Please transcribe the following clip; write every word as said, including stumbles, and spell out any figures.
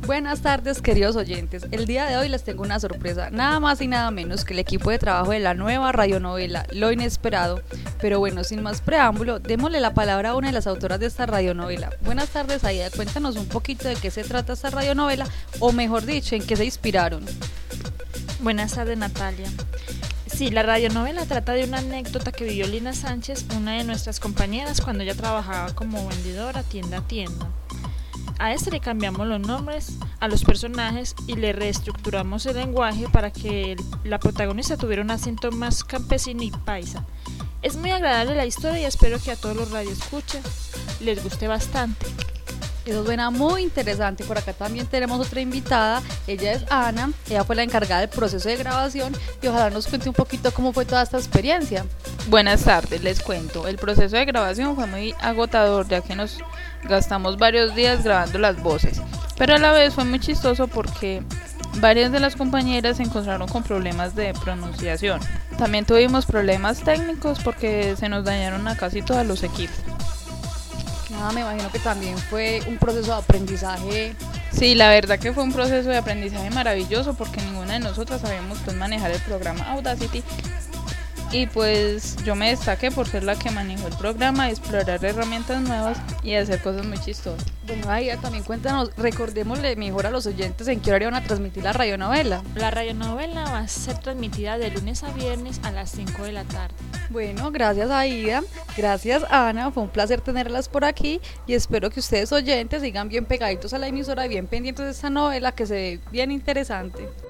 Buenas tardes, queridos oyentes. El día de hoy les tengo una sorpresa, nada más y nada menos que el equipo de trabajo de la nueva radionovela Lo Inesperado. Pero bueno, sin más preámbulo, démosle la palabra a una de las autoras de esta radionovela. Buenas tardes, Aida, cuéntanos un poquito de qué se trata esta radionovela, o mejor dicho, en qué se inspiraron. Buenas tardes, Natalia. Sí, la radionovela trata de una anécdota que vivió Lina Sánchez, una de nuestras compañeras, cuando ella trabajaba como vendedora tienda a tienda. A este le cambiamos los nombres a los personajes y le reestructuramos el lenguaje para que el, la protagonista tuviera un acento más campesino y paisa. Es muy agradable la historia y espero que a todos los radioescuchas les guste bastante. Eso suena muy interesante. Por acá también tenemos otra invitada. Ella es Ana, ella fue la encargada del proceso de grabación y ojalá nos cuente un poquito cómo fue toda esta experiencia. Buenas tardes, les cuento. El proceso de grabación fue muy agotador, ya que nos gastamos varios días grabando las voces, pero a la vez fue muy chistoso porque varias de las compañeras se encontraron con problemas de pronunciación. También tuvimos problemas técnicos porque se nos dañaron a casi todos los equipos. Nada, me imagino que también fue un proceso de aprendizaje. Sí, la verdad que fue un proceso de aprendizaje maravilloso porque ninguna de nosotras sabíamos pues manejar el programa Audacity. Y pues yo me destaqué por ser la que manejó el programa, explorar herramientas nuevas y hacer cosas muy chistosas. Bueno, Aida, también cuéntanos, recordémosle mejor a los oyentes en qué horario van a transmitir la radionovela. La radionovela va a ser transmitida de lunes a viernes a las cinco de la tarde. Bueno, gracias Aida, gracias Ana, fue un placer tenerlas por aquí y espero que ustedes oyentes sigan bien pegaditos a la emisora y bien pendientes de esta novela que se ve bien interesante.